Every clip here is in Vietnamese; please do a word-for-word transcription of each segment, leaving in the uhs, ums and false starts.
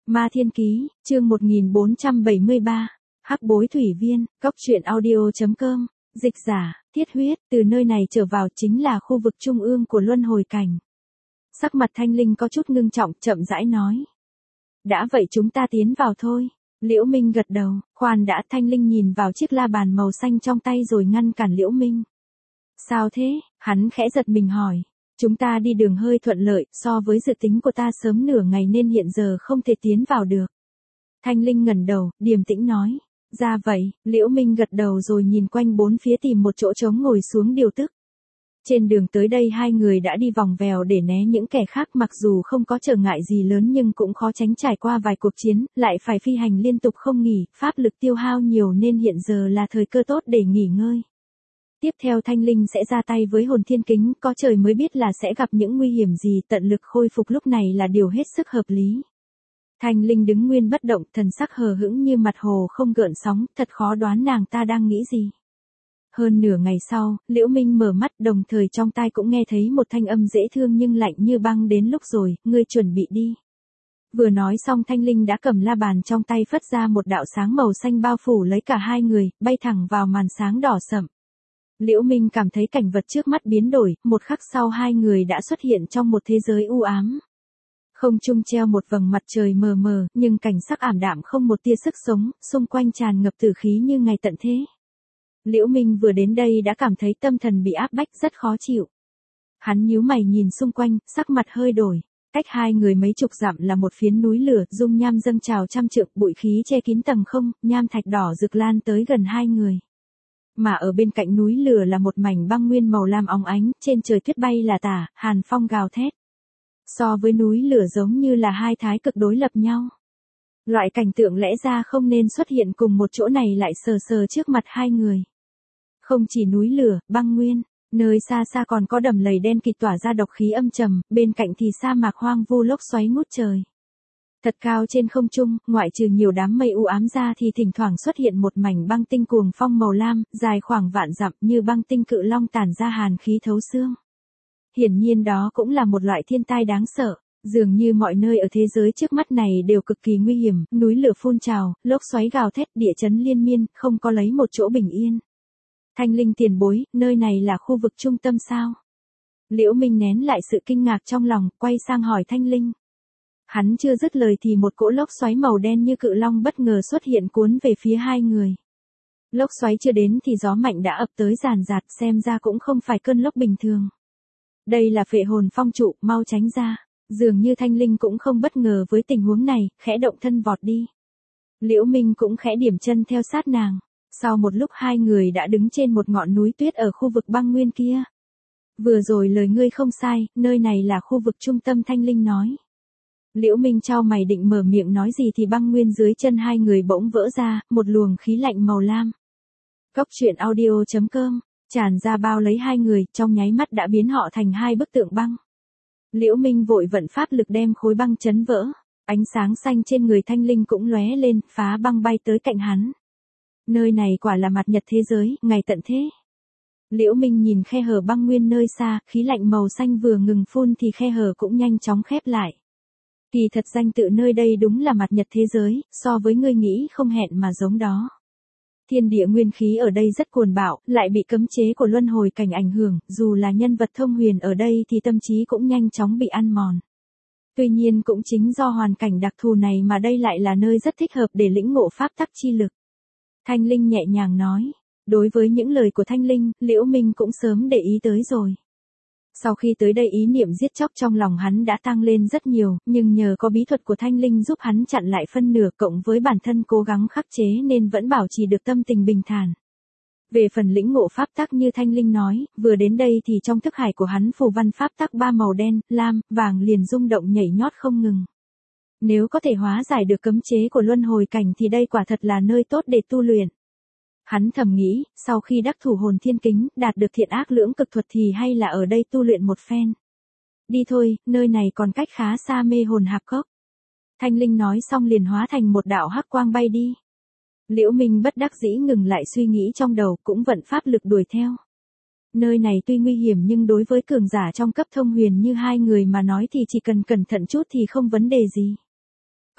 Ma Thiên Ký, chương một nghìn bốn trăm bảy mươi ba, Hắc Bối Thủy Viên, Cốc truyện audio chấm com, dịch giả, Thiết Huyết, từ nơi này trở vào chính là khu vực trung ương của luân hồi cảnh. Sắc mặt Thanh Linh có chút ngưng trọng, chậm rãi nói. Đã vậy chúng ta tiến vào thôi. Liễu Minh gật đầu, khoan đã. Thanh Linh nhìn vào chiếc la bàn màu xanh trong tay rồi ngăn cản Liễu Minh. Sao thế? Hắn khẽ giật mình hỏi. Chúng ta đi đường hơi thuận lợi, so với dự tính của ta sớm nửa ngày nên hiện giờ không thể tiến vào được. Thanh Linh ngẩng đầu, điềm tĩnh nói. Ra vậy, Liễu Minh gật đầu rồi nhìn quanh bốn phía tìm một chỗ trống ngồi xuống điều tức. Trên đường tới đây hai người đã đi vòng vèo để né những kẻ khác, mặc dù không có trở ngại gì lớn nhưng cũng khó tránh trải qua vài cuộc chiến, lại phải phi hành liên tục không nghỉ, pháp lực tiêu hao nhiều nên hiện giờ là thời cơ tốt để nghỉ ngơi. Tiếp theo Thanh Linh sẽ ra tay với hồn thiên kính, có trời mới biết là sẽ gặp những nguy hiểm gì, tận lực khôi phục lúc này là điều hết sức hợp lý. Thanh Linh đứng nguyên bất động, thần sắc hờ hững như mặt hồ không gợn sóng, thật khó đoán nàng ta đang nghĩ gì. Hơn nửa ngày sau, Liễu Minh mở mắt, đồng thời trong tai cũng nghe thấy một thanh âm dễ thương nhưng lạnh như băng. Đến lúc rồi, ngươi chuẩn bị đi. Vừa nói xong Thanh Linh đã cầm la bàn trong tay phất ra một đạo sáng màu xanh bao phủ lấy cả hai người, bay thẳng vào màn sáng đỏ sậm. Liễu Minh cảm thấy cảnh vật trước mắt biến đổi, một khắc sau hai người đã xuất hiện trong một thế giới u ám. Không trung treo một vầng mặt trời mờ mờ, nhưng cảnh sắc ảm đạm không một tia sức sống, xung quanh tràn ngập tử khí như ngày tận thế. Liễu Minh vừa đến đây đã cảm thấy tâm thần bị áp bách rất khó chịu. Hắn nhíu mày nhìn xung quanh, sắc mặt hơi đổi. Cách hai người mấy chục dặm là một phiến núi lửa, dung nham dâng trào trăm trượng, bụi khí che kín tầng không, nham thạch đỏ rực lan tới gần hai người. Mà ở bên cạnh núi lửa là một mảnh băng nguyên màu lam óng ánh, trên trời tuyết bay là tả, hàn phong gào thét. So với núi lửa giống như là hai thái cực đối lập nhau. Loại cảnh tượng lẽ ra không nên xuất hiện cùng một chỗ này lại sờ sờ trước mặt hai người. Không chỉ núi lửa, băng nguyên, nơi xa xa còn có đầm lầy đen kịt tỏa ra độc khí âm trầm, bên cạnh thì sa mạc hoang vu lốc xoáy ngút trời. Thật cao trên không trung, ngoại trừ nhiều đám mây u ám ra thì thỉnh thoảng xuất hiện một mảnh băng tinh cuồng phong màu lam, dài khoảng vạn dặm như băng tinh cự long tản ra hàn khí thấu xương. Hiển nhiên đó cũng là một loại thiên tai đáng sợ. Dường như mọi nơi ở thế giới trước mắt này đều cực kỳ nguy hiểm, núi lửa phun trào, lốc xoáy gào thét, địa chấn liên miên, không có lấy một chỗ bình yên. Thanh Linh tiền bối, nơi này là khu vực trung tâm sao? Liễu Minh nén lại sự kinh ngạc trong lòng, quay sang hỏi Thanh Linh. Hắn chưa dứt lời thì một cỗ lốc xoáy màu đen như cự long bất ngờ xuất hiện cuốn về phía hai người. Lốc xoáy chưa đến thì gió mạnh đã ập tới ràn rạt, xem ra cũng không phải cơn lốc bình thường. Đây là phệ hồn phong trụ, mau tránh ra. Dường như Thanh Linh cũng không bất ngờ với tình huống này, khẽ động thân vọt đi. Liễu Minh cũng khẽ điểm chân theo sát nàng. Sau một lúc hai người đã đứng trên một ngọn núi tuyết ở khu vực băng nguyên kia. Vừa rồi lời ngươi không sai, nơi này là khu vực trung tâm, Thanh Linh nói. Liễu Minh chau mày định mở miệng nói gì thì băng nguyên dưới chân hai người bỗng vỡ ra, một luồng khí lạnh màu lam. Cốc truyện audio chấm com, tràn ra bao lấy hai người, trong nháy mắt đã biến họ thành hai bức tượng băng. Liễu Minh vội vận pháp lực đem khối băng chấn vỡ, ánh sáng xanh trên người Thanh Linh cũng lóe lên, phá băng bay tới cạnh hắn. Nơi này quả là mặt nhật thế giới, ngày tận thế. Liễu Minh nhìn khe hở băng nguyên nơi xa, khí lạnh màu xanh vừa ngừng phun thì khe hở cũng nhanh chóng khép lại. Kỳ thật danh tự nơi đây đúng là mặt nhật thế giới, so với ngươi nghĩ không hẹn mà giống đó. Thiên địa nguyên khí ở đây rất cuồn bạo, lại bị cấm chế của luân hồi cảnh ảnh hưởng, dù là nhân vật thông huyền ở đây thì tâm trí cũng nhanh chóng bị ăn mòn. Tuy nhiên cũng chính do hoàn cảnh đặc thù này mà đây lại là nơi rất thích hợp để lĩnh ngộ pháp tắc chi lực. Thanh Linh nhẹ nhàng nói. Đối với những lời của Thanh Linh, Liễu Minh cũng sớm để ý tới rồi. Sau khi tới đây ý niệm giết chóc trong lòng hắn đã tăng lên rất nhiều, nhưng nhờ có bí thuật của Thanh Linh giúp hắn chặn lại phân nửa cộng với bản thân cố gắng khắc chế nên vẫn bảo trì được tâm tình bình thản. Về phần lĩnh ngộ pháp tắc như Thanh Linh nói, vừa đến đây thì trong thức hải của hắn phù văn pháp tắc ba màu đen, lam, vàng liền rung động nhảy nhót không ngừng. Nếu có thể hóa giải được cấm chế của luân hồi cảnh thì đây quả thật là nơi tốt để tu luyện. Hắn thầm nghĩ, sau khi đắc thủ hồn thiên kính, đạt được thiện ác lưỡng cực thuật thì hay là ở đây tu luyện một phen. Đi thôi, nơi này còn cách khá xa mê hồn hạp cốc. Thanh Linh nói xong liền hóa thành một đạo hắc quang bay đi. Liễu Minh bất đắc dĩ ngừng lại suy nghĩ trong đầu, cũng vận pháp lực đuổi theo. Nơi này tuy nguy hiểm nhưng đối với cường giả trong cấp thông huyền như hai người mà nói thì chỉ cần cẩn thận chút thì không vấn đề gì.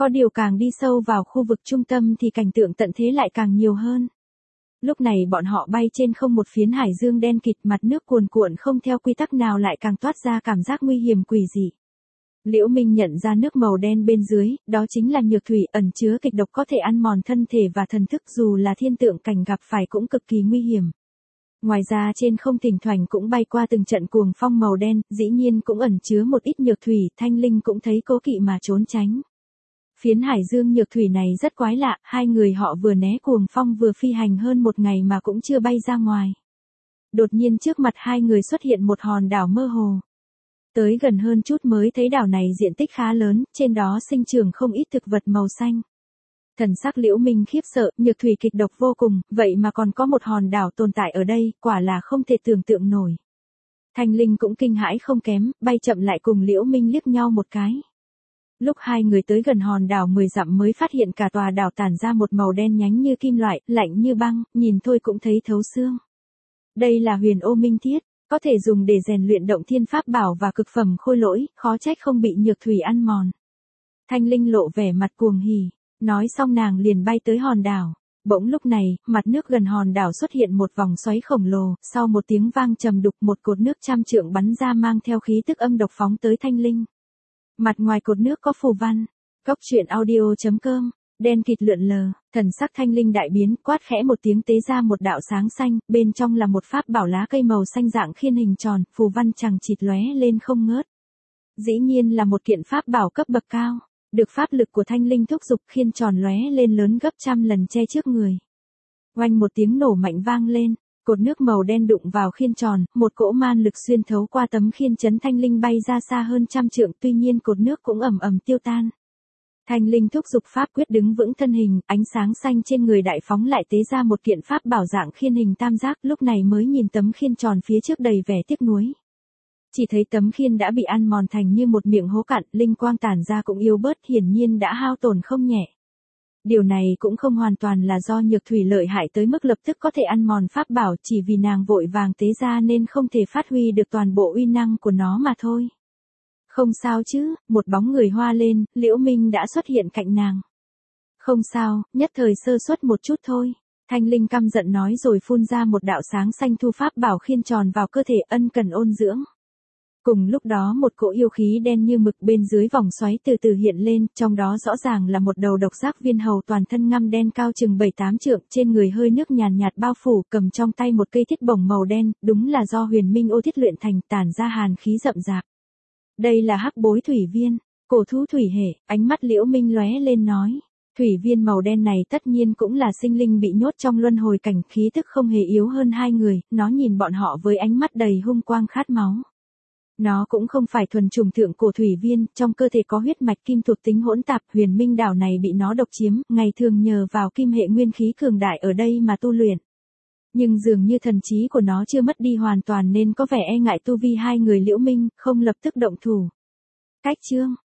Có điều càng đi sâu vào khu vực trung tâm thì cảnh tượng tận thế lại càng nhiều hơn. Lúc này bọn họ bay trên không một phiến hải dương đen kịt, mặt nước cuồn cuộn không theo quy tắc nào lại càng toát ra cảm giác nguy hiểm quỷ dị. Liễu Minh nhận ra nước màu đen bên dưới, đó chính là nhược thủy ẩn chứa kịch độc có thể ăn mòn thân thể và thần thức, dù là thiên tượng cảnh gặp phải cũng cực kỳ nguy hiểm. Ngoài ra trên không thỉnh thoảng cũng bay qua từng trận cuồng phong màu đen, dĩ nhiên cũng ẩn chứa một ít nhược thủy, Thanh Linh cũng thấy cố kỵ mà trốn tránh. Phiến hải dương nhược thủy này rất quái lạ, hai người họ vừa né cuồng phong vừa phi hành hơn một ngày mà cũng chưa bay ra ngoài. Đột nhiên trước mặt hai người xuất hiện một hòn đảo mơ hồ. Tới gần hơn chút mới thấy đảo này diện tích khá lớn, trên đó sinh trưởng không ít thực vật màu xanh. Thần sắc Liễu Minh khiếp sợ, nhược thủy kịch độc vô cùng, vậy mà còn có một hòn đảo tồn tại ở đây, quả là không thể tưởng tượng nổi. Thanh Linh cũng kinh hãi không kém, bay chậm lại cùng Liễu Minh liếc nhau một cái. Lúc hai người tới gần hòn đảo mười dặm mới phát hiện cả tòa đảo tản ra một màu đen nhánh như kim loại, lạnh như băng, nhìn thôi cũng thấy thấu xương. Đây là huyền ô minh thiết, có thể dùng để rèn luyện động thiên pháp bảo và cực phẩm khôi lỗi, khó trách không bị nhược thủy ăn mòn. Thanh Linh lộ vẻ mặt cuồng hỉ, nói xong nàng liền bay tới hòn đảo. Bỗng lúc này, mặt nước gần hòn đảo xuất hiện một vòng xoáy khổng lồ, sau một tiếng vang trầm đục một cột nước trăm trượng bắn ra mang theo khí tức âm độc phóng tới Thanh Linh. Mặt ngoài cột nước có phù văn. Cốc truyện audio chấm com, đen kịt lượn lờ, thần sắc Thanh Linh đại biến, quát khẽ một tiếng tế ra một đạo sáng xanh, bên trong là một pháp bảo lá cây màu xanh dạng khiên hình tròn, phù văn chằng chịt lóe lên không ngớt. Dĩ nhiên là một kiện pháp bảo cấp bậc cao, được pháp lực của Thanh Linh thúc giục, khiên tròn lóe lên lớn gấp trăm lần che trước người. Oanh một tiếng nổ mạnh vang lên, cột nước màu đen đụng vào khiên tròn, một cỗ man lực xuyên thấu qua tấm khiên chấn Thanh Linh bay ra xa hơn trăm trượng, tuy nhiên cột nước cũng ầm ầm tiêu tan. Thanh Linh thúc giục pháp quyết đứng vững thân hình, ánh sáng xanh trên người đại phóng lại tế ra một kiện pháp bảo dạng khiên hình tam giác, lúc này mới nhìn tấm khiên tròn phía trước đầy vẻ tiếc nuối. Chỉ thấy tấm khiên đã bị ăn mòn thành như một miệng hố cạn, linh quang tản ra cũng yếu bớt, hiển nhiên đã hao tổn không nhẹ. Điều này cũng không hoàn toàn là do nhược thủy lợi hại tới mức lập tức có thể ăn mòn pháp bảo, chỉ vì nàng vội vàng tế ra nên không thể phát huy được toàn bộ uy năng của nó mà thôi. Không sao chứ, một bóng người hoa lên, Liễu Minh đã xuất hiện cạnh nàng. Không sao, nhất thời sơ suất một chút thôi. Thanh Linh căm giận nói rồi phun ra một đạo sáng xanh thu pháp bảo khiên tròn vào cơ thể, ân cần ôn dưỡng. Cùng lúc đó một cỗ yêu khí đen như mực bên dưới vòng xoáy từ từ hiện lên, trong đó rõ ràng là một đầu độc giác viên hầu toàn thân ngăm đen cao chừng bảy tám trượng, trên người hơi nước nhàn nhạt bao phủ, cầm trong tay một cây thiết bổng màu đen, đúng là do huyền minh ô thiết luyện thành, tản ra hàn khí rậm rạp. Đây là hắc bối thủy viên, cổ thú thủy hệ, ánh mắt Liễu Minh lóe lên nói. Thủy viên màu đen này tất nhiên cũng là sinh linh bị nhốt trong luân hồi cảnh, khí tức không hề yếu hơn hai người, nó nhìn bọn họ với ánh mắt đầy hung quang khát máu. Nó cũng không phải thuần trùng thượng cổ thủy viên, trong cơ thể có huyết mạch kim thuộc tính hỗn tạp, huyền minh đảo này bị nó độc chiếm, ngày thường nhờ vào kim hệ nguyên khí cường đại ở đây mà tu luyện. Nhưng dường như thần trí của nó chưa mất đi hoàn toàn nên có vẻ e ngại tu vi hai người Liễu Minh, không lập tức động thủ. Cách chương